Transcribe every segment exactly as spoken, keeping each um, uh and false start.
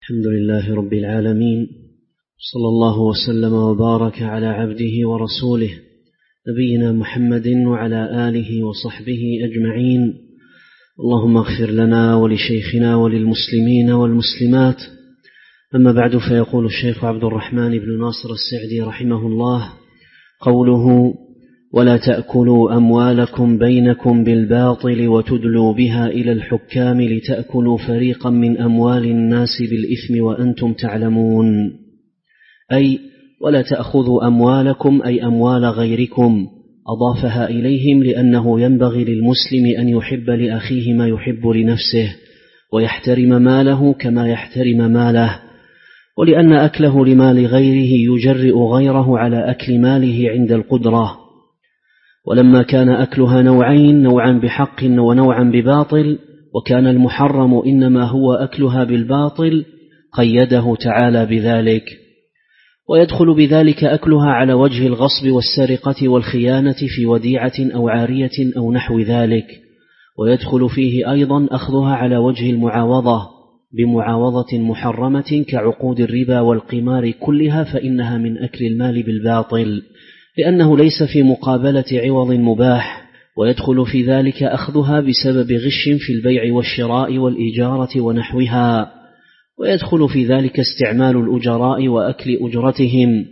الحمد لله رب العالمين، صلى الله وسلم وبارك على عبده ورسوله نبينا محمد وعلى آله وصحبه أجمعين. اللهم اغفر لنا ولشيخنا وللمسلمين والمسلمات. أما بعد، فيقول الشيخ عبد الرحمن بن ناصر السعدي رحمه الله: قوله: ولا تأكلوا أموالكم بينكم بالباطل وتدلوا بها إلى الحكام لتأكلوا فريقا من أموال الناس بالإثم وأنتم تعلمون، أي ولا تأخذوا أموالكم أي أموال غيركم، أضافها إليهم لأنه ينبغي للمسلم أن يحب لأخيه ما يحب لنفسه، ويحترم ماله كما يحترم ماله، ولأن أكله لمال غيره يجرئ غيره على أكل ماله عند القدرة. ولما كان أكلها نوعين، نوعا بحق ونوعا بباطل، وكان المحرم إنما هو أكلها بالباطل، قيده تعالى بذلك. ويدخل بذلك أكلها على وجه الغصب والسرقة والخيانة في وديعة أو عارية أو نحو ذلك، ويدخل فيه أيضا أخذها على وجه المعاوضة بمعاوضة محرمة كعقود الربا والقمار كلها، فإنها من أكل المال بالباطل، لأنه ليس في مقابلة عوض مباح. ويدخل في ذلك أخذها بسبب غش في البيع والشراء والإجارة ونحوها، ويدخل في ذلك استعمال الأجراء وأكل أجرتهم،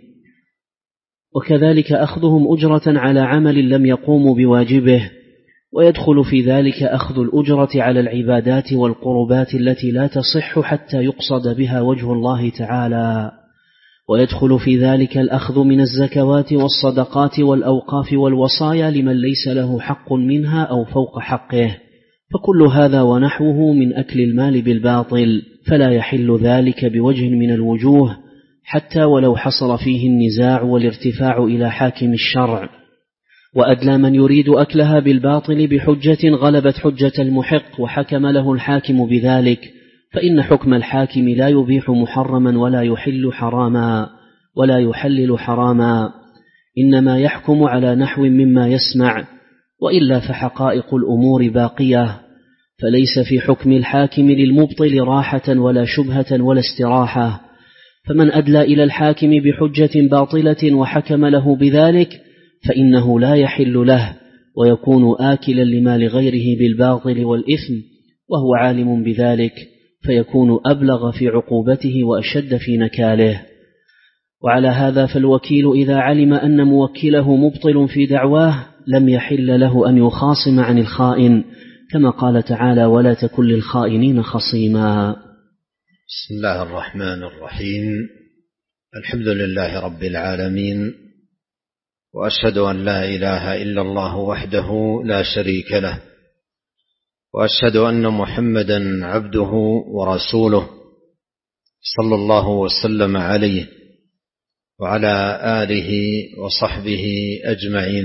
وكذلك أخذهم أجرة على عمل لم يقوموا بواجبه. ويدخل في ذلك أخذ الأجرة على العبادات والقربات التي لا تصح حتى يقصد بها وجه الله تعالى. ويدخل في ذلك الأخذ من الزكوات والصدقات والأوقاف والوصايا لمن ليس له حق منها أو فوق حقه، فكل هذا ونحوه من أكل المال بالباطل، فلا يحل ذلك بوجه من الوجوه حتى ولو حصل فيه النزاع والارتفاع إلى حاكم الشرع. وأدلى من يريد أكلها بالباطل بحجة غلبت حجة المحق وحكم له الحاكم بذلك، فإن حكم الحاكم لا يبيح محرما ولا يحل حراما ولا يحلل حراما، إنما يحكم على نحو مما يسمع، وإلا فحقائق الأمور باقية، فليس في حكم الحاكم للمبطل راحة ولا شبهة ولا استراحة. فمن أدلى إلى الحاكم بحجة باطلة وحكم له بذلك فإنه لا يحل له، ويكون آكلا لمال غيره بالباطل والإثم وهو عالم بذلك، فيكون أبلغ في عقوبته وأشد في نكاله. وعلى هذا فالوكيل إذا علم أن موكله مبطل في دعواه لم يحل له أن يخاصم عن الخائن، كما قال تعالى: ولا تكن للخائنين خصيما. بسم الله الرحمن الرحيم. الحمد لله رب العالمين، وأشهد أن لا إله إلا الله وحده لا شريك له، وأشهد أن محمدا عبده ورسوله صلى الله وسلم عليه وعلى آله وصحبه أجمعين.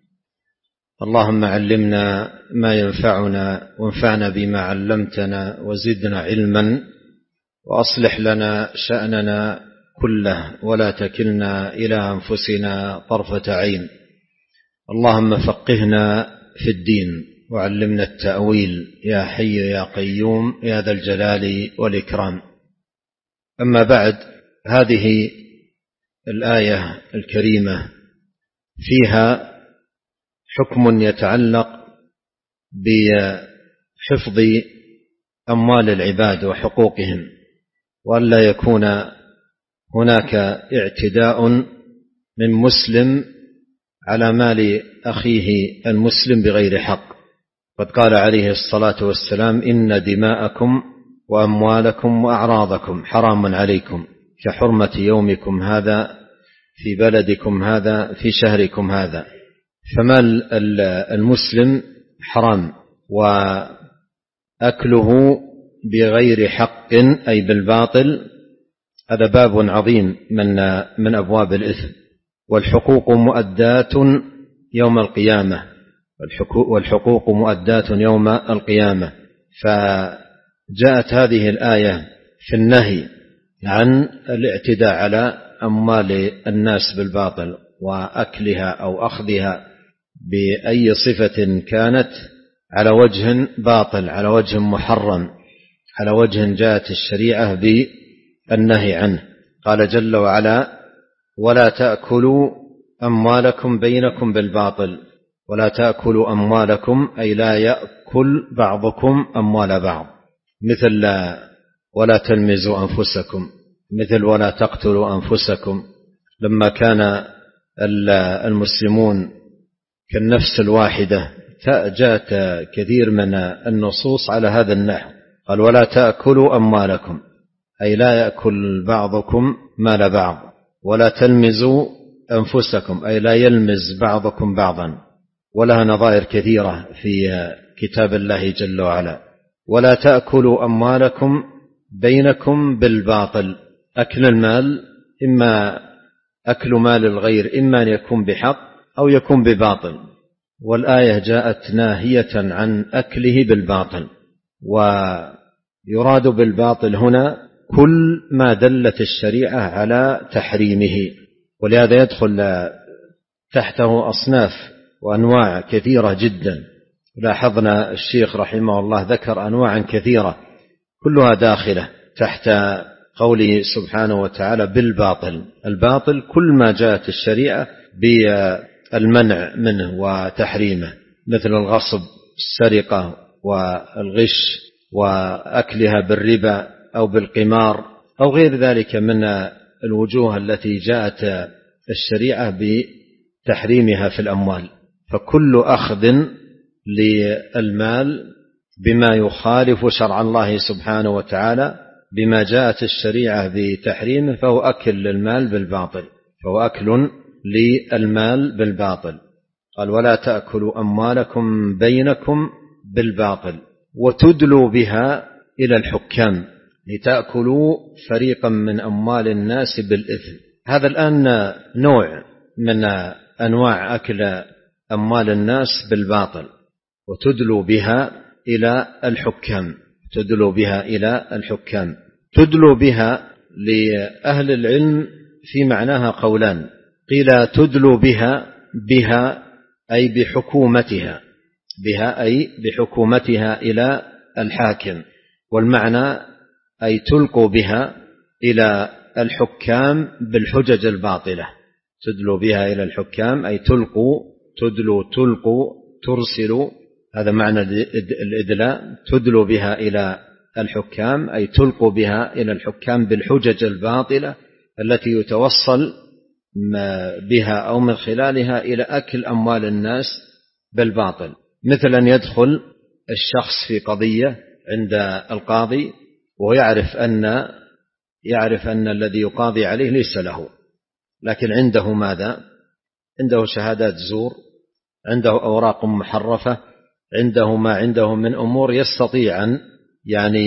اللهم علمنا ما ينفعنا وانفعنا بما علمتنا وزدنا علما، وأصلح لنا شأننا كله ولا تكلنا إلى أنفسنا طرفة عين. اللهم فقهنا في الدين وعلمنا التأويل يا حي يا قيوم يا ذا الجلال والإكرام. أما بعد، هذه الآية الكريمة فيها حكم يتعلق بحفظ أموال العباد وحقوقهم، وألا يكون هناك اعتداء من مسلم على مال أخيه المسلم بغير حق. قد قال عليه الصلاة والسلام: إن دماءكم وأموالكم وأعراضكم حرام عليكم كحرمة يومكم هذا في بلدكم هذا في شهركم هذا. فمال المسلم حرام، وأكله بغير حق أي بالباطل هذا باب عظيم من من أبواب الإثم. والحقوق مؤداة يوم القيامة، والحقوق مؤداة يوم القيامة. فجاءت هذه الآية في النهي عن الاعتداء على أموال الناس بالباطل وأكلها أو أخذها بأي صفة كانت على وجه باطل، على وجه محرم، على وجه جاءت الشريعة النهي عنه. قال جل وعلا: ولا تأكلوا أموالكم بينكم بالباطل. ولا تأكلوا أموالكم أي لا يأكل بعضكم أموال بعض، مثل ولا تلمزوا أنفسكم، مثل ولا تقتلوا أنفسكم. لما كان المسلمون كالنفس الواحدة جاءت كثير من النصوص على هذا النحو. قال: ولا تأكلوا أموالكم أي لا يأكل بعضكم مال بعض. ولا تلمزوا أنفسكم أي لا يلمز بعضكم بعضا. ولها نظائر كثيرة في كتاب الله جل وعلا. ولا تأكلوا أموالكم بينكم بالباطل. أكل المال إما أكل مال الغير إما أن يكون بحق أو يكون بباطل، والآية جاءت ناهية عن أكله بالباطل. ويراد بالباطل هنا كل ما دلت الشريعة على تحريمه، ولهذا يدخل تحته أصناف وأنواع كثيرة جدا. لاحظنا الشيخ رحمه الله ذكر أنواعا كثيرة كلها داخلة تحت قوله سبحانه وتعالى بالباطل. الباطل كل ما جاءت الشريعة بالمنع منه وتحريمه، مثل الغصب، السرقة والغش وأكلها بالربا أو بالقمار أو غير ذلك من الوجوه التي جاءت الشريعة بتحريمها في الأموال. فكل أخذ للمال بما يخالف شرع الله سبحانه وتعالى بما جاءت الشريعة بتحريمه فهو أكل للمال بالباطل، فهو أكل للمال بالباطل. قال: ولا تأكلوا أموالكم بينكم بالباطل وتدلوا بها إلى الحكام لتأكلوا فريقا من أموال الناس بالإثم. هذا الآن نوع من أنواع أكل أموال الناس بالباطل. وتدلوا بها إلى الحكام، تدلوا بها إلى الحكام. تدلوا بها لأهل العلم في معناها قولان. قيل تدلوا بها بها أي بحكومتها، بها أي بحكومتها إلى الحاكم، والمعنى أي تلقوا بها إلى الحكام بالحجج الباطلة. تدلوا بها إلى الحكام أي تلقوا، تدلوا تلقوا ترسلوا، هذا معنى الإدلاء. تدلوا بها إلى الحكام أي تلقوا بها إلى الحكام بالحجج الباطلة التي يتوصل بها أو من خلالها إلى أكل أموال الناس بالباطل. مثلا يدخل الشخص في قضية عند القاضي ويعرف أن يعرف أن الذي يقاضي عليه ليس له، لكن عنده ماذا؟ عنده شهادات زور، عنده أوراق محرفة، عنده ما عنده من أمور يستطيع أن يعني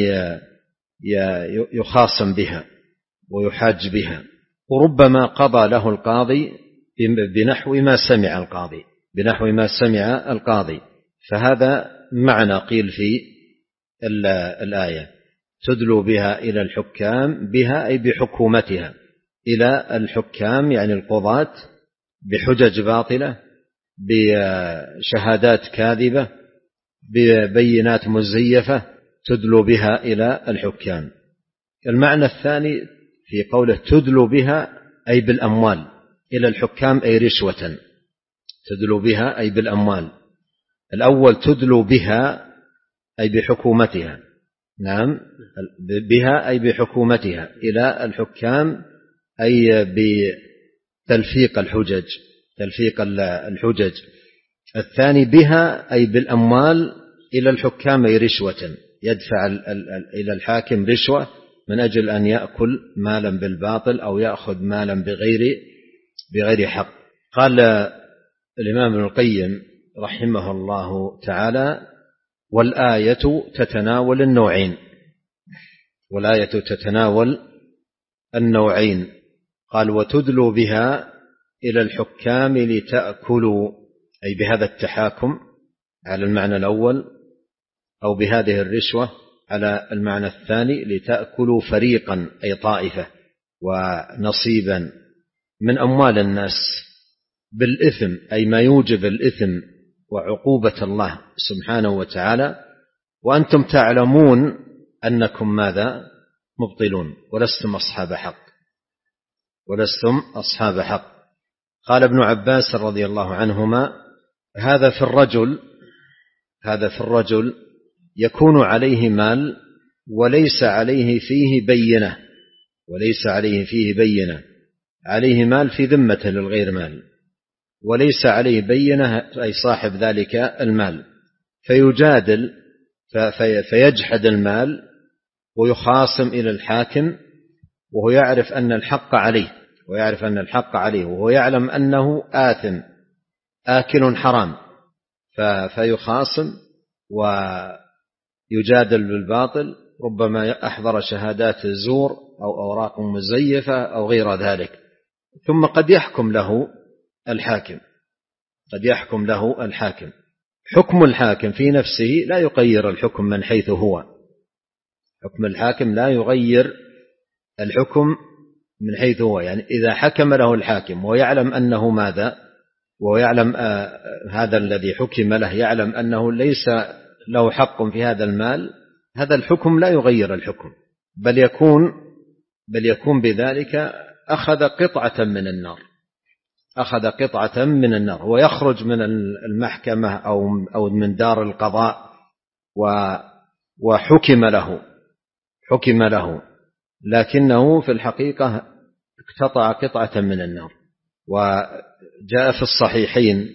يخاصم بها ويحاج بها، وربما قضى له القاضي بنحو ما سمع القاضي بنحو ما سمع القاضي. فهذا معنى قيل في الآية: تدلوا بها إلى الحكام، بها أي بحكومتها، إلى الحكام يعني القضاة، بحجج باطلة، بشهادات كاذبة، ببينات مزيفة، تدلوا بها إلى الحكام. المعنى الثاني في قوله تدلوا بها أي بالأموال إلى الحكام أي رشوة. تدلوا بها أي بالأموال. الأول تدلوا بها أي بحكومتها، نعم، بها أي بحكومتها إلى الحكام أي بتلفيق الحجج، تلفيق الحجج. الثاني بها أي بالأموال إلى الحكام أي رشوة، يدفع إلى الحاكم رشوة من أجل أن يأكل مالا بالباطل أو يأخذ مالا بغير بغير حق. قال الإمام ابن القيم رحمه الله تعالى: والآية تتناول النوعين، والآية تتناول النوعين. قال: وتدلوا بها إلى الحكام لتأكلوا، أي بهذا التحاكم على المعنى الأول، أو بهذه الرشوة على المعنى الثاني، لتأكلوا فريقا أي طائفة ونصيبا من أموال الناس بالإثم، أي ما يوجب الإثم وعقوبة الله سبحانه وتعالى، وأنتم تعلمون أنكم ماذا؟ مبطلون ولستم أصحاب حق ولستم أصحاب حق. قال ابن عباس رضي الله عنهما: هذا في الرجل هذا في الرجل يكون عليه مال وليس عليه فيه بينة وليس عليه فيه بينة عليه مال في ذمته للغير مال، وليس عليه بينة أي صاحب ذلك المال، فيجادل فيجحد المال ويخاصم إلى الحاكم وهو يعرف أن الحق عليه ويعرف أن الحق عليه وهو يعلم أنه آثم آكل حرام، فيخاصم ويجادل بالباطل، ربما أحضر شهادات الزور أو أوراق مزيفة أو غير ذلك، ثم قد يحكم له الحاكم قد يحكم له الحاكم. حكم الحاكم في نفسه لا يغير الحكم من حيث هو. حكم الحاكم لا يغير الحكم من حيث هو، يعني إذا حكم له الحاكم ويعلم أنه ماذا ويعلم آه هذا الذي حكم له يعلم أنه ليس له حق في هذا المال، هذا الحكم لا يغير الحكم، بل يكون بل يكون بذلك أخذ قطعة من النار أخذ قطعة من النار ويخرج من المحكمة أو أو من دار القضاء وحكم له حكم له لكنه في الحقيقة اقتطع قطعة من النار. وجاء في الصحيحين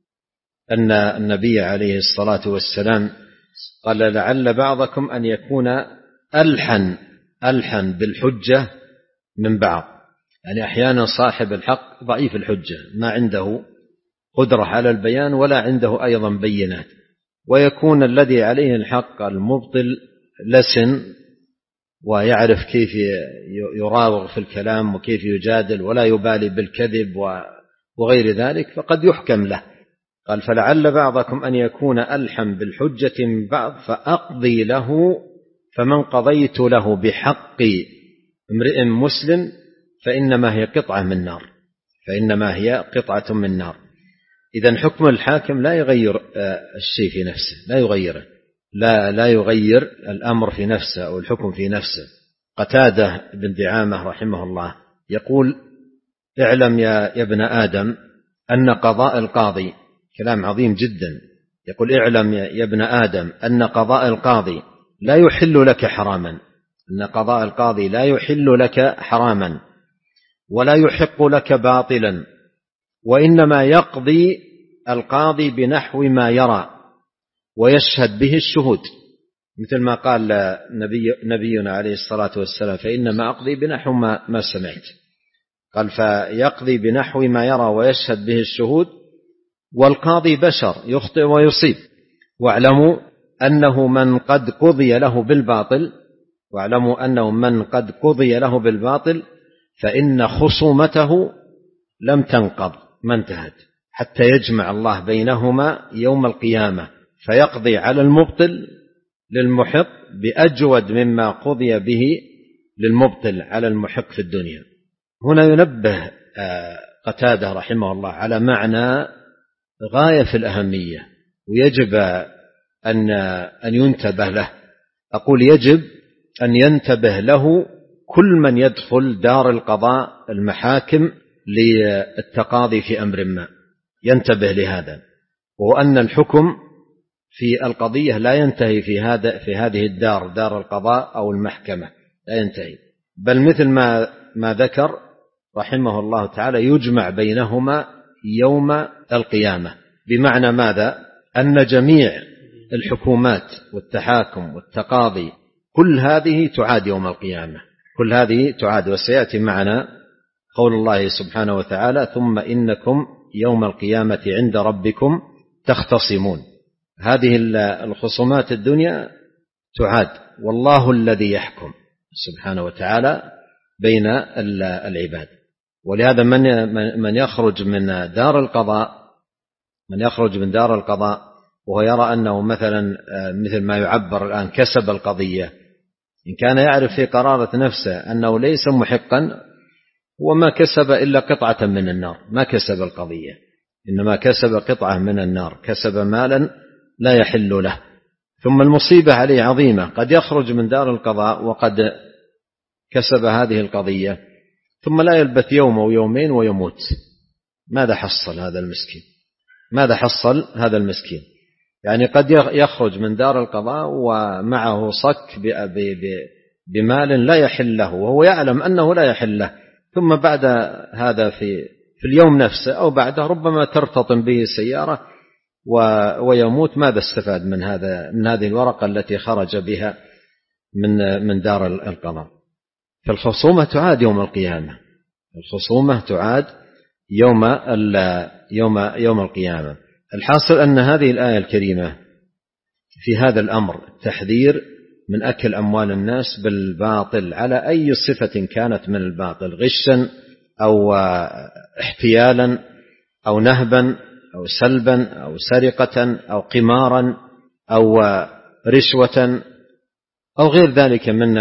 أن النبي عليه الصلاة والسلام قال: لعل بعضكم أن يكون ألحن ألحن بالحجة من بعض، يعني أحيانا صاحب الحق ضعيف الحجة، ما عنده قدرة على البيان ولا عنده أيضا بينات، ويكون الذي عليه الحق المبطل لسن ويعرف كيف يراوغ في الكلام وكيف يجادل ولا يبالي بالكذب وغير ذلك، فقد يحكم له. قال: فلعل بعضكم أن يكون ألحن بالحجة من بعض فأقضي له، فمن قضيت له بحق امرئ مسلم فإنما هي قطعة من نار فإنما هي قطعة من نار. إذن حكم الحاكم لا يغير الشيء في نفسه، لا يغيره لا لا يغير الأمر في نفسه أو الحكم في نفسه. قتادة بن دعامة رحمه الله يقول: اعلم يا ابن آدم أن قضاء القاضي، كلام عظيم جدا، يقول: اعلم يا ابن آدم أن قضاء القاضي لا يحل لك حراما أن قضاء القاضي لا يحل لك حراما ولا يحق لك باطلا، وإنما يقضي القاضي بنحو ما يرى ويشهد به الشهود، مثل ما قال نبي نبينا عليه الصلاة والسلام: فإنما أقضي بنحو ما, ما سمعت. قال: فيقضي بنحو ما يرى ويشهد به الشهود، والقاضي بشر يخطئ ويصيب، واعلموا أنه من قد قضي له بالباطل واعلموا أنه من قد قضي له بالباطل فإن خصومته لم تنقض ما انتهت حتى يجمع الله بينهما يوم القيامة فيقضي على المبطل للمحق بأجود مما قضي به للمبطل على المحق في الدنيا. هنا ينبه قتادة رحمه الله على معنى غاية في الأهمية، ويجب أن أن ينتبه له. أقول يجب أن ينتبه له كل من يدخل دار القضاء المحاكم للتقاضي في أمر ما، ينتبه لهذا، وأن الحكم في القضية لا ينتهي في هذا في هذه الدار دار القضاء أو المحكمة، لا ينتهي، بل مثل ما ما ذكر رحمه الله تعالى يجمع بينهما يوم القيامة. بمعنى ماذا؟ أن جميع الحكومات والتحاكم والتقاضي كل هذه تعاد يوم القيامة، كل هذه تعاد. وسيأتي معنا قول الله سبحانه وتعالى: ثم إنكم يوم القيامة عند ربكم تختصمون. هذه الخصومات الدنيا تعاد، والله الذي يحكم سبحانه وتعالى بين العباد. ولهذا من من يخرج من دار القضاء من يخرج من دار القضاء وهو يرى أنه مثلا مثل ما يعبر الآن كسب القضية، إن كان يعرف في قرارة نفسه أنه ليس محقا وما كسب إلا قطعة من النار، ما كسب القضية، إنما كسب قطعة من النار، كسب مالا لا يحل له. ثم المصيبة عليه عظيمة، قد يخرج من دار القضاء وقد كسب هذه القضية ثم لا يلبث يوم أو يومين ويموت، ماذا حصل هذا المسكين؟ ماذا حصل هذا المسكين؟ يعني قد يخرج من دار القضاء ومعه صك بمال لا يحل له وهو يعلم أنه لا يحل له، ثم بعد هذا في في اليوم نفسه أو بعده ربما ترتطم به سيارة ويموت. ماذا استفاد من هذا من هذه الورقة التي خرج بها من من دار القضاء؟ فالخصومة تعاد يوم القيامة، الخصومة تعاد يوم يوم يوم القيامة. الحاصل أن هذه الآية الكريمة في هذا الأمر تحذير من أكل أموال الناس بالباطل على أي صفة كانت من الباطل، غشا أو احتيالا أو نهبا أو سلبا أو سرقة أو قمارا أو رشوة أو غير ذلك من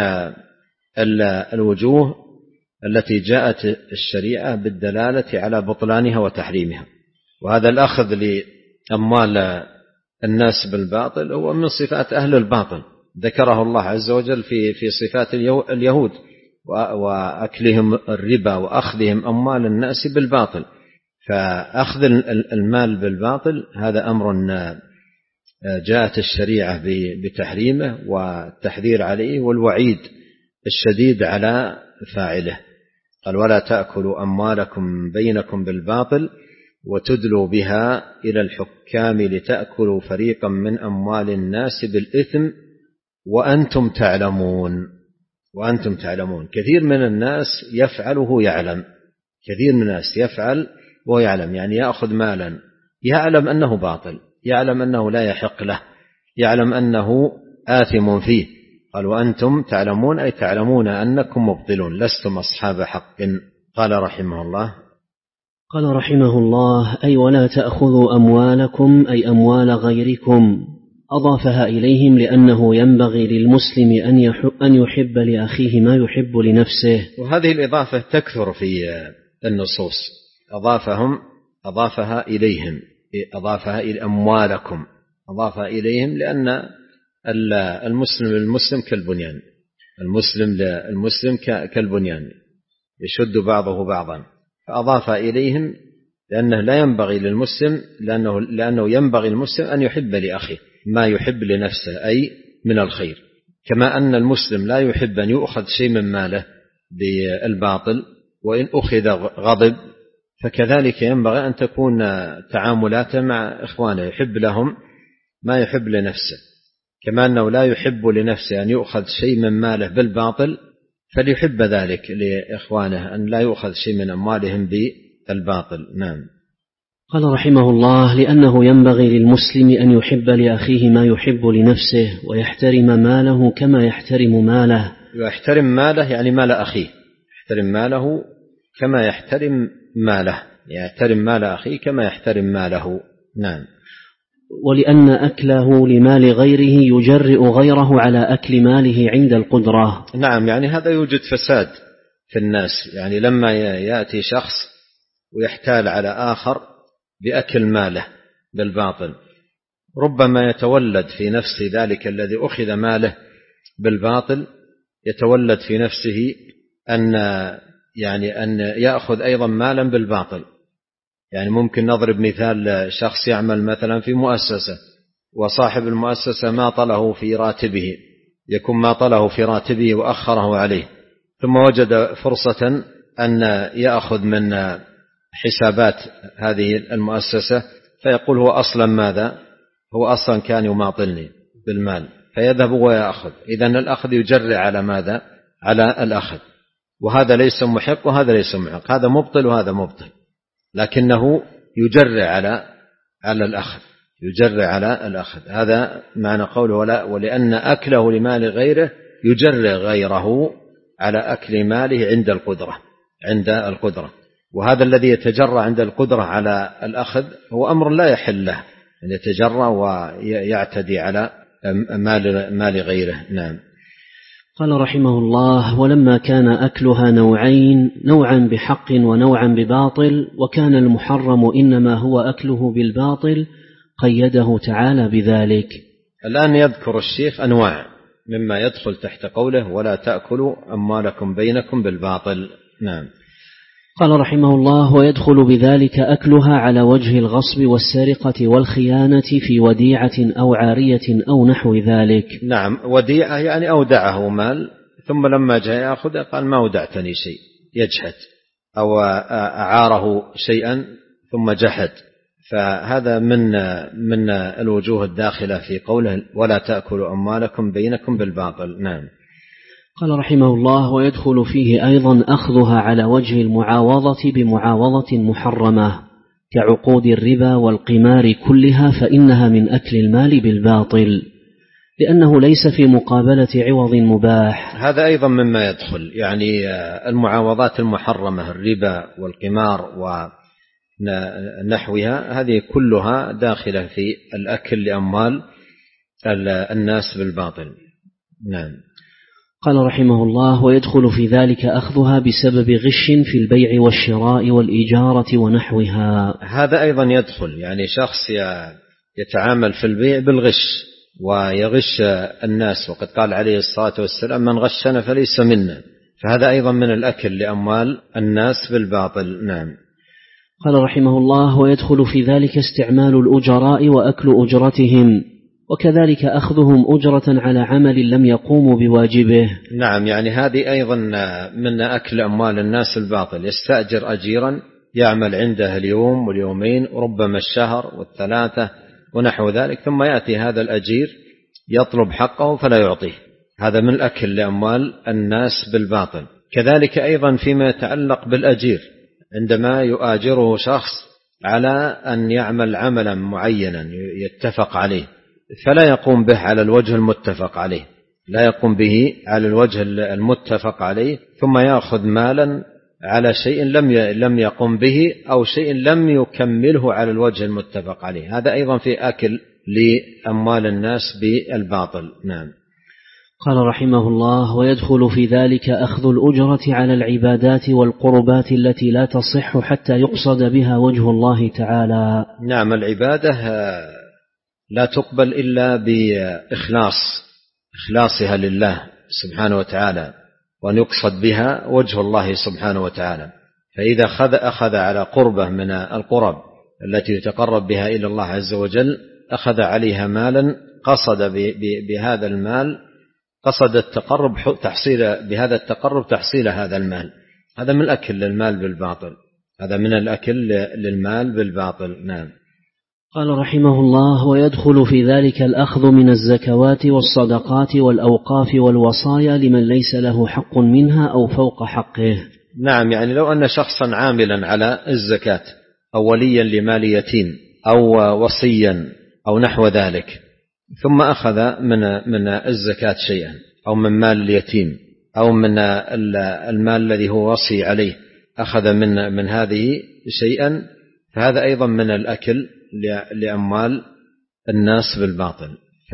الوجوه التي جاءت الشريعة بالدلالة على بطلانها وتحريمها. وهذا الأخذ لأموال الناس بالباطل هو من صفات أهل الباطل، ذكره الله عز وجل في في صفات اليهود وأكلهم الربا وأخذهم أموال الناس بالباطل. فأخذ المال بالباطل هذا أمر جاءت الشريعة بتحريمه والتحذير عليه والوعيد الشديد على فاعله. قال: ولا تأكلوا أموالكم بينكم بالباطل وتدلوا بها إلى الحكام لتأكلوا فريقا من أموال الناس بالإثم وأنتم تعلمون. وأنتم تعلمون. كثير من الناس يفعله يعلم، كثير من الناس يفعل ويعلم، يعني يأخذ مالا يعلم أنه باطل، يعلم أنه لا يحق له، يعلم أنه آثم فيه. قال: وأنتم تعلمون أي تعلمون أنكم مبطلون لستم أصحاب حق. قال رحمه الله قال رحمه الله أي ولا تأخذوا أموالكم أي أموال غيركم، أضافها إليهم لأنه ينبغي للمسلم أن يحب لأخيه ما يحب لنفسه. وهذه الإضافة تكثر في النصوص، أضافهم أضافها إليهم، أضافها إلى أموالكم، أضافها إليهم لأن المسلم للمسلم كالبنيان، المسلم للمسلم كالبنيان يشد بعضه بعضا، فأضاف إليهم لأنه لا ينبغي للمسلم لأنه, لأنه ينبغي المسلم أن يحب لأخيه ما يحب لنفسه أي من الخير، كما أن المسلم لا يحب أن يؤخذ شيء من ماله بالباطل، وإن أخذ غضب، فكذلك ينبغي أن تكون تعاملاته مع إخوانه يحب لهم ما يحب لنفسه، كما أنه لا يحب لنفسه أن يؤخذ شيء من ماله بالباطل فليحب ذلك لإخوانه أن لا يؤخذ شيء من أموالهم بالباطل. نعم. قال رحمه الله لأنه ينبغي للمسلم أن يحب لأخيه ما يحب لنفسه ويحترم ماله كما يحترم ماله. يحترم ماله يعني مال أخيه، يحترم ماله كما يحترم ماله، يحترم مال أخيه كما يحترم ماله. نعم. ولأن أكله لمال غيره يجرئ غيره على أكل ماله عند القدرة. نعم، يعني هذا يوجد فساد في الناس، يعني لما يأتي شخص ويحتال على آخر بأكل ماله بالباطل ربما يتولد في نفس ذلك الذي أخذ ماله بالباطل يتولد في نفسه أن يعني أن يأخذ أيضا مالا بالباطل. يعني ممكن نضرب مثال شخص يعمل مثلا في مؤسسة وصاحب المؤسسة ما طله في راتبه، يكون ما طله في راتبه وأخره عليه، ثم وجد فرصة أن يأخذ من حسابات هذه المؤسسة فيقول هو أصلا ماذا؟ هو أصلا كان يماطلني بالمال، فيذهب ويأخذ. إذن الأخذ يجرع على ماذا؟ على الأخذ، وهذا ليس محق وهذا ليس محق، هذا مبطل وهذا مبطل، لكنه يجرع على على الأخذ، يجرع على الأخذ. هذا معنى قوله ولا ولأن أكله لمال غيره يجرع غيره على أكل ماله عند القدرة، عند القدرة. وهذا الذي يتجرع عند القدرة على الأخذ هو أمر لا يحل له، أن يتجرع ويعتدي على مال مال غيره. نعم. قال رحمه الله ولما كان أكلها نوعين، نوعا بحق ونوعا بباطل، وكان المحرم إنما هو أكله بالباطل، قيده تعالى بذلك. الآن يذكر الشيخ أنواع مما يدخل تحت قوله ولا تأكلوا أموالكم بينكم بالباطل. نعم. قال رحمه الله: ويدخل بذلك أكلها على وجه الغصب والسرقة والخيانة في وديعة أو عارية أو نحو ذلك. نعم، وديعة يعني أودعه مال ثم لما جاء يأخذ قال ما أودعتني شيء، يجحد، أو أعاره شيئا ثم جحد، فهذا من من الوجوه الداخلة في قوله ولا تأكلوا أموالكم بينكم بالباطل. نعم. قال رحمه الله: ويدخل فيه أيضا أخذها على وجه المعاوضة بمعاوضة محرمة كعقود الربا والقمار كلها، فإنها من أكل المال بالباطل لأنه ليس في مقابلة عوض مباح. هذا أيضا مما يدخل، يعني المعاوضات المحرمة الربا والقمار ونحوها هذه كلها داخلة في الأكل لأموال الناس بالباطل. نعم. قال رحمه الله: ويدخل في ذلك أخذها بسبب غش في البيع والشراء والإجارة ونحوها. هذا أيضا يدخل، يعني شخص يتعامل في البيع بالغش ويغش الناس، وقد قال عليه الصلاة والسلام من غشنا فليس منا، فهذا أيضا من الأكل لأموال الناس بالباطل. نعم. قال رحمه الله: ويدخل في ذلك استعمال الأجراء وأكل أجرتهم، وكذلك أخذهم أجرة على عمل لم يقوموا بواجبه. نعم، يعني هذه أيضا من أكل أموال الناس الباطل، يستأجر أجيرا يعمل عنده اليوم واليومين وربما الشهر والثلاثة ونحو ذلك، ثم يأتي هذا الأجير يطلب حقه فلا يعطيه، هذا من الأكل لأموال الناس بالباطل. كذلك أيضا فيما يتعلق بالأجير، عندما يؤاجره شخص على أن يعمل عملا معينا يتفق عليه فلا يقوم به على الوجه المتفق عليه، لا يقوم به على الوجه المتفق عليه، ثم يأخذ مالا على شيء لم لم يقم به أو شيء لم يكمله على الوجه المتفق عليه، هذا أيضا في أكل لأموال الناس بالباطل. نعم. قال رحمه الله: ويدخل في ذلك أخذ الأجرة على العبادات والقربات التي لا تصح حتى يقصد بها وجه الله تعالى. نعم، العبادة لا تقبل إلا بإخلاص إخلاصها لله سبحانه وتعالى، وأن يقصد بها وجه الله سبحانه وتعالى، فإذا أخذ, أخذ على قربة من القرب التي يتقرب بها إلى الله عز وجل أخذ عليها مالا قصد بهذا المال قصد التقرب تحصيل بهذا التقرب تحصيل هذا المال، هذا من الأكل للمال بالباطل، هذا من الأكل للمال بالباطل. نعم. قال رحمه الله: ويدخل في ذلك الأخذ من الزكوات والصدقات والأوقاف والوصايا لمن ليس له حق منها أو فوق حقه. نعم، يعني لو أن شخصا عاملا على الزكاة أو وليا لمال يتيم أو وصيا أو نحو ذلك، ثم أخذ من من الزكاة شيئا أو من مال اليتيم أو من المال الذي هو وصي عليه، أخذ من من هذه شيئا، فهذا أيضا من الأكل لأموال الناس بالباطل.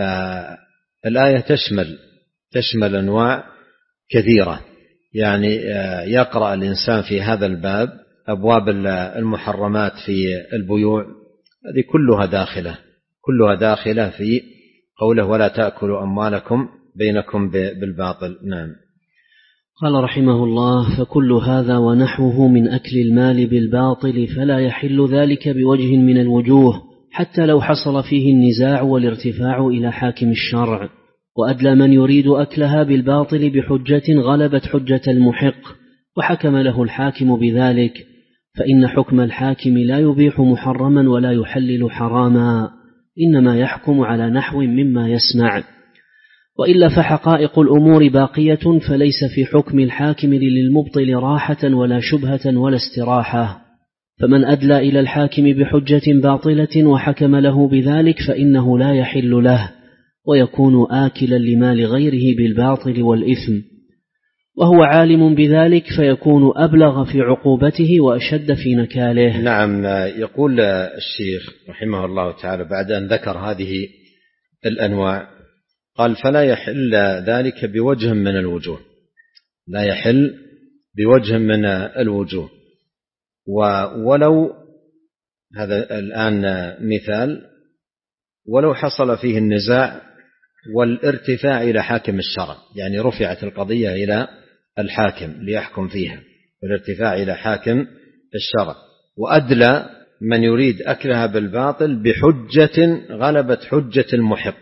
فالآية تشمل تشمل أنواع كثيرة، يعني يقرأ الإنسان في هذا الباب أبواب المحرمات في البيوع، هذه كلها داخلة كلها داخلة في قوله ولا تأكلوا أموالكم بينكم بالباطل. نعم. قال رحمه الله: فكل هذا ونحوه من أكل المال بالباطل فلا يحل ذلك بوجه من الوجوه، حتى لو حصل فيه النزاع والارتفاع إلى حاكم الشرع، وأدلى من يريد أكلها بالباطل بحجة غلبت حجة المحق وحكم له الحاكم بذلك، فإن حكم الحاكم لا يبيح محرما ولا يحلل حراما، إنما يحكم على نحو مما يسمع، وإلا فحقائق الأمور باقية، فليس في حكم الحاكم للمبطل راحة ولا شبهة ولا استراحة، فمن أدلى إلى الحاكم بحجة باطلة وحكم له بذلك فإنه لا يحل له، ويكون آكلا لمال غيره بالباطل والإثم، وهو عالم بذلك فيكون أبلغ في عقوبته وأشد في نكاله. نعم. يقول الشيخ رحمه الله تعالى بعد أن ذكر هذه الأنواع قال فلا يحل ذلك بوجه من الوجوه، لا يحل بوجه من الوجوه. ولو هذا الآن مثال، ولو حصل فيه النزاع والارتفاع إلى حاكم الشرع، يعني رفعت القضية إلى الحاكم ليحكم فيها، والارتفاع إلى حاكم الشرع. وأدلى من يريد أكلها بالباطل بحجة غلبت حجة المحق،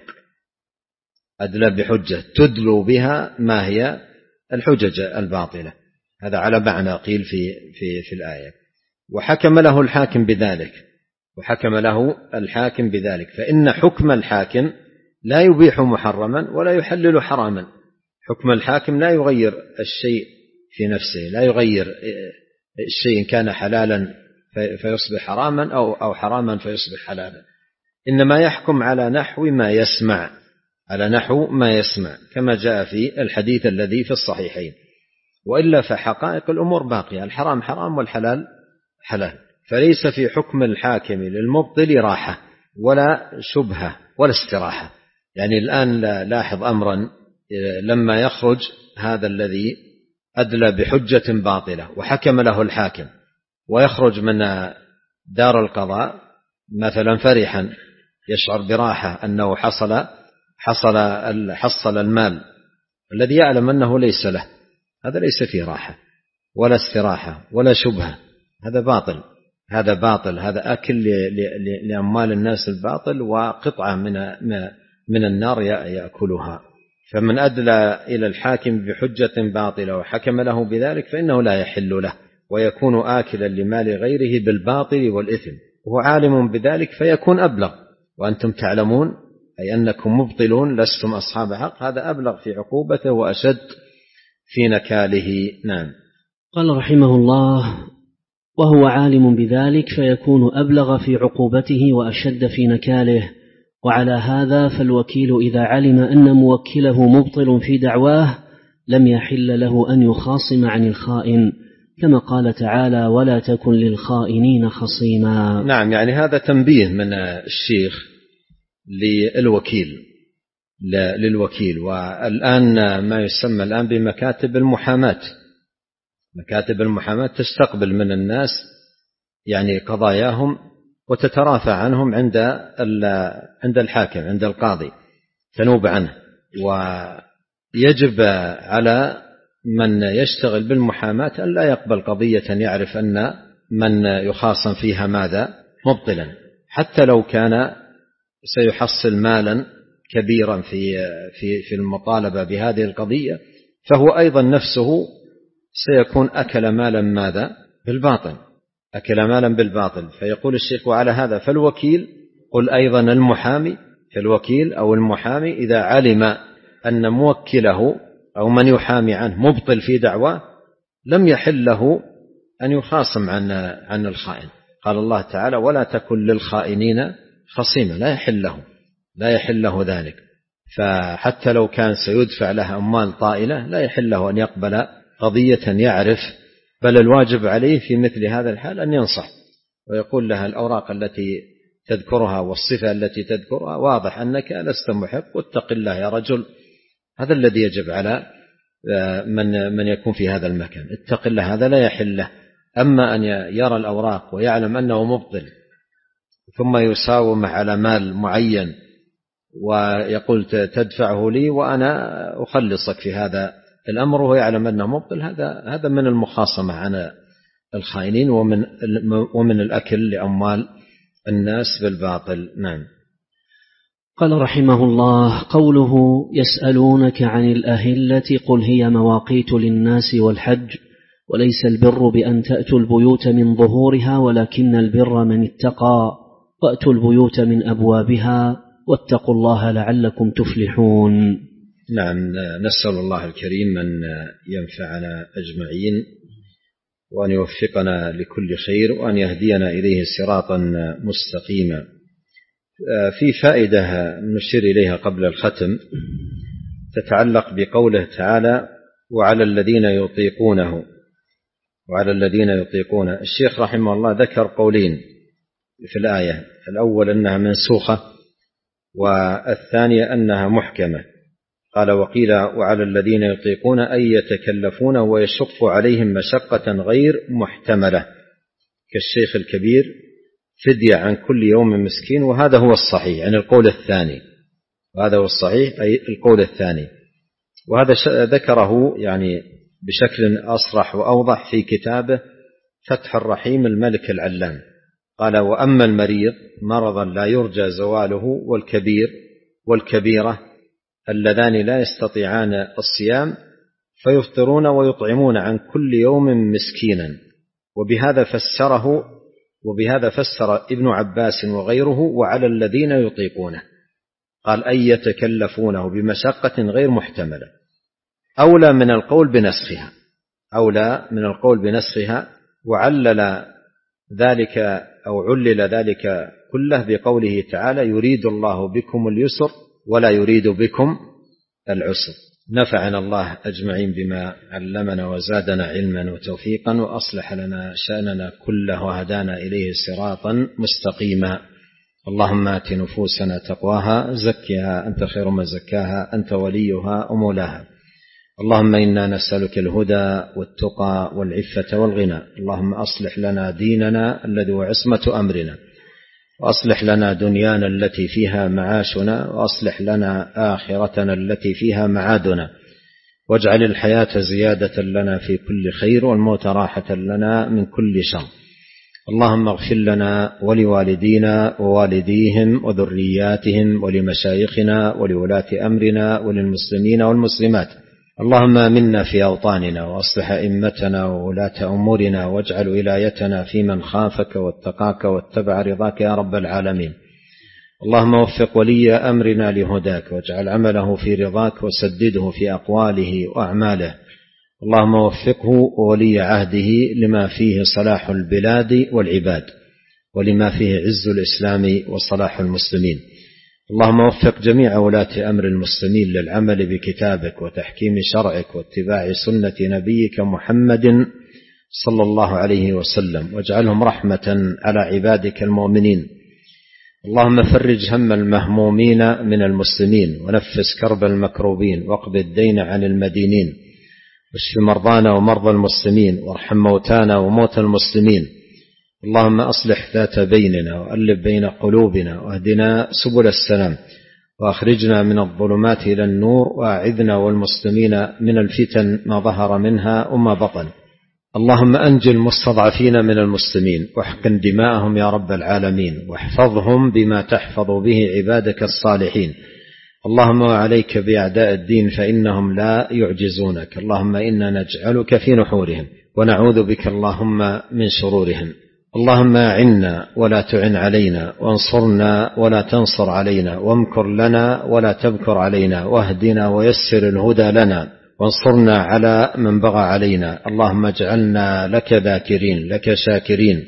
أدلى بحجة تدلو بها ما هي الحجج الباطلة، هذا على معنى قيل في, في, في الآية. وحكم له الحاكم بذلك وحكم له الحاكم بذلك فإن حكم الحاكم لا يبيح محرما ولا يحلل حراما. حكم الحاكم لا يغير الشيء في نفسه، لا يغير الشيء إن كان حلالا فيصبح حراما أو, أو حراما فيصبح حلالا، إنما يحكم على نحو ما يسمع على نحو ما يسمع كما جاء في الحديث الذي في الصحيحين. وإلا فحقائق الأمور باقية، الحرام حرام والحلال حلال. فليس في حكم الحاكم للمبطل راحة ولا شبهة ولا استراحة. يعني الآن لاحظ أمرا، لما يخرج هذا الذي أدلى بحجة باطلة وحكم له الحاكم ويخرج من دار القضاء مثلا فرحا يشعر براحة أنه حصل حصل حصل المال الذي يعلم أنه ليس له، هذا ليس فيه راحة ولا استراحة ولا شبهة، هذا باطل هذا باطل هذا أكل لأموال الناس الباطل وقطعة من من النار يأكلها. فمن أدلى إلى الحاكم بحجة باطلة وحكم له بذلك فإنه لا يحل له، ويكون آكلا لمال غيره بالباطل والإثم وهو عالم بذلك فيكون أبلغ. وأنتم تعلمون أي أنكم مبطلون لستم أصحاب حق، هذا أبلغ في عقوبته وأشد في نكاله. نعم. قال رحمه الله: وهو عالم بذلك فيكون أبلغ في عقوبته وأشد في نكاله. وعلى هذا فالوكيل إذا علم أن موكله مبطل في دعواه لم يحل له أن يخاصم عن الخائن، كما قال تعالى: ولا تكن للخائنين خصيما. نعم، يعني هذا تنبيه من الشيخ للوكيل للوكيل والآن ما يسمى الآن بمكاتب المحاماة. مكاتب المحاماة تستقبل من الناس يعني قضاياهم وتترافع عنهم عند عند الحاكم عند القاضي تنوب عنه. ويجب على من يشتغل بالمحاماة أن لا يقبل قضية يعرف أن من يخاصم فيها ماذا مبطلا، حتى لو كان سيحصل مالا كبيرا في في في المطالبة بهذه القضية، فهو أيضا نفسه سيكون أكل مالا ماذا بالباطل أكل مالا بالباطل. فيقول الشيخ: وعلى هذا فالوكيل، قل أيضا المحامي، فالوكيل أو المحامي إذا علم أن موكله أو من يحامي عنه مبطل في دعواه لم يحل له أن يخاصم عن عن الخائن. قال الله تعالى: ولا تكن للخائنين خصيما، لا يحل له لا يحل له ذلك. فحتى لو كان سيدفع له أموال طائلة لا يحل له أن يقبل قضية يعرف، بل الواجب عليه في مثل هذا الحال أن ينصح ويقول لها: الأوراق التي تذكرها والصفة التي تذكرها واضح أنك لست محق، واتق الله يا رجل. هذا الذي يجب على من من يكون في هذا المكان، اتق الله، هذا لا يحل له. أما أن يرى الأوراق ويعلم أنه مبطل ثم يساوم على مال معين ويقول تدفعه لي وأنا أخلصك في هذا الأمر وهو يعلم أنه مبطل، هذا هذا من المخاصمة عن الخائنين ومن ومن الأكل لأموال الناس بالباطل. نعم. قال رحمه الله: قوله: يسألونك عن الأهلة قل هي مواقيت للناس والحج وليس البر بأن تأتوا البيوت من ظهورها ولكن البر من اتقى وأتوا البيوت من أبوابها واتقوا الله لعلكم تفلحون. نعم، نسأل الله الكريم أن ينفعنا أجمعين وأن يوفقنا لكل خير وأن يهدينا إليه صراطا مستقيما. في فائدة نشير إليها قبل الختم تتعلق بقوله تعالى: وعلى الذين يطيقونه وعلى الذين يطيقون. الشيخ رحمه الله ذكر قولين في الآية، الأول أنها منسوخة والثانية أنها محكمة. قال: وقيل وعلى الذين يطيقون أي يتكلفون ويشق عليهم مشقة غير محتملة كالشيخ الكبير فدية عن كل يوم مسكين، وهذا هو الصحيح، يعني القول الثاني وهذا هو الصحيح، أي القول الثاني. وهذا ذكره يعني بشكل أصرح وأوضح في كتابه فتح الرحيم الملك العلام. قال: وأما المريض مرضا لا يرجى زواله والكبير والكبيرة اللذان لا يستطيعان الصيام فيفطرون ويطعمون عن كل يوم مسكينا. وبهذا فسره وبهذا فسر ابن عباس وغيره: وعلى الذين يطيقونه. قال: أي يتكلفونه بمشقة غير محتملة. أولى من القول بنسخها أولى من القول بنسخها وعلل ذلك أو علل ذلك كله بقوله تعالى: يريد الله بكم اليسر ولا يريد بكم العسر. نفعنا الله أجمعين بما علمنا وزادنا علما وتوفيقا وأصلح لنا شأننا كله وهدانا إليه صراطا مستقيما. اللهم آت نفوسنا تقواها زكها أنت خير من زكاها أنت وليها ومولاها. اللهم إنا نسألك الهدى والتقى والعفة والغنى. اللهم أصلح لنا ديننا الذي هو عصمة أمرنا، وأصلح لنا دنيانا التي فيها معاشنا، وأصلح لنا آخرتنا التي فيها معادنا، واجعل الحياة زيادة لنا في كل خير والموت راحة لنا من كل شر. اللهم اغفر لنا ولوالدينا ووالديهم وذرياتهم ولمشايخنا ولولاة أمرنا وللمسلمين والمسلمات. اللهم آمنا في أوطاننا وأصلح أئمتنا وولاة أمورنا، واجعل ولايتنا في من خافك واتقاك واتبع رضاك يا رب العالمين. اللهم وفق ولي أمرنا لهداك، واجعل عمله في رضاك، وسدده في أقواله وأعماله. اللهم وفقه وولي عهده لما فيه صلاح البلاد والعباد، ولما فيه عز الإسلام وصلاح المسلمين. اللهم وفق جميع ولاة أمر المسلمين للعمل بكتابك وتحكيم شرعك واتباع سنة نبيك محمد صلى الله عليه وسلم، واجعلهم رحمة على عبادك المؤمنين. اللهم فرج هم المهمومين من المسلمين، ونفس كرب المكروبين، واقض الدين عن المدينين، واشف مرضانا ومرضى المسلمين، وارحم موتانا وموتى المسلمين. اللهم أصلح ذات بيننا، وألف بين قلوبنا، واهدنا سبل السلام، وأخرجنا من الظلمات إلى النور، وأعذنا والمسلمين من الفتن ما ظهر منها وما بطن. اللهم أنجِ المستضعفين من المسلمين، واحقن دماءهم يا رب العالمين، واحفظهم بما تحفظ به عبادك الصالحين. اللهم وعليك بأعداء الدين فإنهم لا يعجزونك. اللهم إنا نجعلك في نحورهم، ونعوذ بك اللهم من شرورهم. اللهم أعنا ولا تعن علينا، وانصرنا ولا تنصر علينا، وامكر لنا ولا تبكر علينا، واهدنا ويسر الهدى لنا، وانصرنا على من بغى علينا. اللهم اجعلنا لك ذاكرين، لك شاكرين،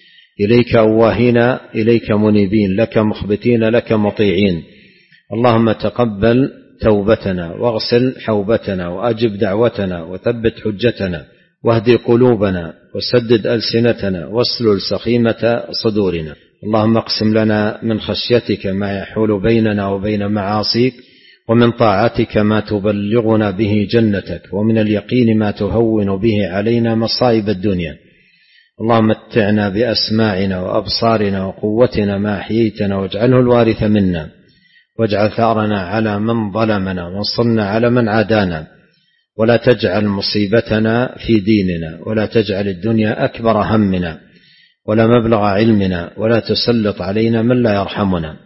إليك أواهين، إليك منيبين، لك مخبتين، لك مطيعين. اللهم تقبل توبتنا، واغسل حوبتنا، وأجب دعوتنا، وثبت حجتنا، واهدي قلوبنا، وسدد ألسنتنا، واسلل سخيمة صدورنا. اللهم اقسم لنا من خشيتك ما يحول بيننا وبين معاصيك، ومن طاعتك ما تبلغنا به جنتك، ومن اليقين ما تهون به علينا مصائب الدنيا. اللهم متعنا بأسماعنا وأبصارنا وقوتنا ما أحييتنا، واجعله الوارث منا، واجعل ثأرنا على من ظلمنا، وانصرنا على من عادانا، ولا تجعل مصيبتنا في ديننا، ولا تجعل الدنيا أكبر همنا ولا مبلغ علمنا، ولا تسلط علينا من لا يرحمنا.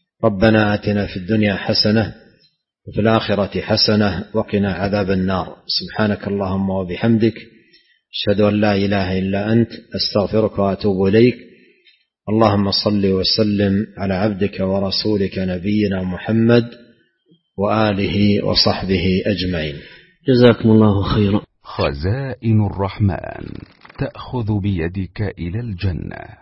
ربنا آتنا في الدنيا حسنة وفي الآخرة حسنة وقنا عذاب النار. سبحانك اللهم وبحمدك، أشهد أن لا إله إلا أنت، أستغفرك وأتوب إليك. اللهم صل وسلم على عبدك ورسولك نبينا محمد وآله وصحبه أجمعين. جزاكم الله خيرا. خزائن الرحمن تأخذ بيدك إلى الجنة.